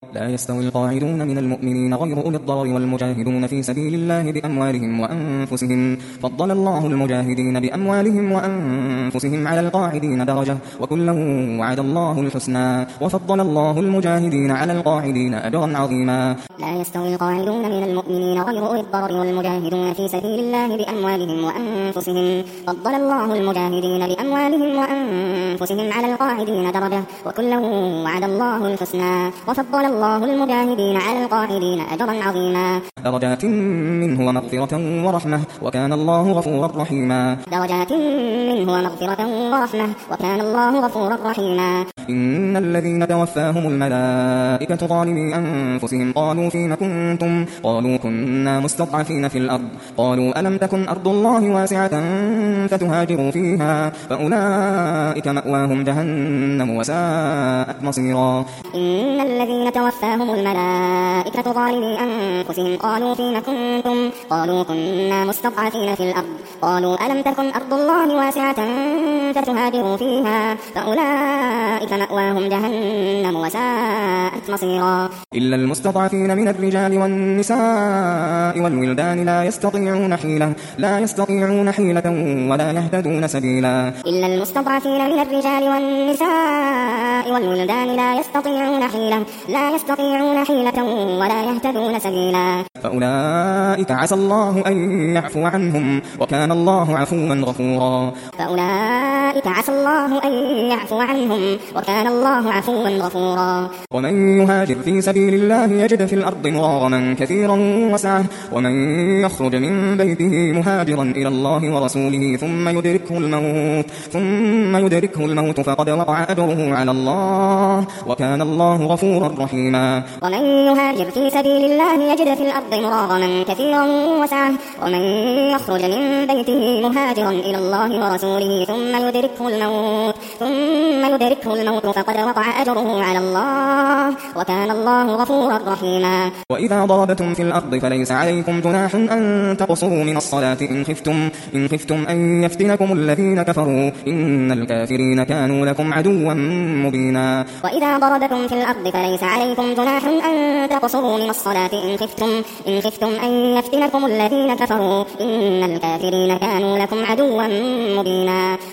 لا يستوي القاعدون من المؤمنين غير أولي الضرر والمجاهدون في سبيل الله بأموالهم وأنفسهم فضل الله المجاهدين بأموالهم وأنفسهم على القاعدين درجة وكلا وعد الله الحسنى وفضل الله المجاهدين على القاعدين أجرا عظيما. لا يستوي القاعدون من المؤمنين غير أولي الضرر والمجاهدون في سبيل الله بأموالهم وأنفسهم فضل الله المجاهدين بأموالهم وأنفسهم على القاعدين درجة وكلا وعد الله الحسنى وفضل الله المجاهدين على القاعدين أجرا عظيما. درجات منه ومغفرة ورحمة وكان الله غفورا رحيما. درجات منه ومغفرة ورحمة وكان الله غفورا رحيما. إن الذين توفاهم الملائكة ظالمي أنفسهم قالوا فيما كنتم قالوا كنا مستضعفين في الأرض قالوا ألم تكن أرض الله واسعة فتهاجروا فيها فأولئك مأواهم جهنم وساءت مصيرا. إن الذين توفاهم الملائكة ظالمي أنفسهم قالوا فيما كنتم قالوا كنا مستضعفين في الأرض قالوا ألم تكن أرض الله واسعة فتهاجروا فيها فأولئك مأواهم جهنم وساءت مصيرا. إلا المستضعفين من الرجال والنساء والولدان لا يستطيعون حيلة ولا يهتدون سبيلا. إلا المستضعفين من الرجال والنساء والولدان لا يستطيعون حيلة ولا يهتدون سبيلا. فأولئك عسى الله أن يعفو عنهم وكان الله عفوا غفورا. فأولئك عسى الله أن يعفو عنهم وكان الله عفوا غفورا. ومن يهاجر في سبيل الله يجد في الأرض مراغما كثيرا وسعة ومن يخرج من بيته مهاجرا إلى الله ورسوله ثم يدركه الموت فقد وقع أجره على الله وكان الله غفورا رحيما. ومن يهاجر في سبيل الله يجد في الأرض مراغما كثيرا وسعة ومن يخرج من بيته مهاجرا إلى الله ورسوله ثم يدركه الموت فقد وقع أجره على الله وكان الله غفورا رحيما. وإذا ضربتم في الأرض فليس عليكم جناح أن تقصروا من الصلاة إن خفتم أن يفتنكم الذين كفروا إن الكافرين كانوا لكم عدوا مبينا. وإذا ضربتم في الأرض فليس عليكم جناح أن تقصروا من الصلاة إن خفتم أن يفتنكم الذين كفروا إن الكافرين كانوا لكم عدوا مبينا.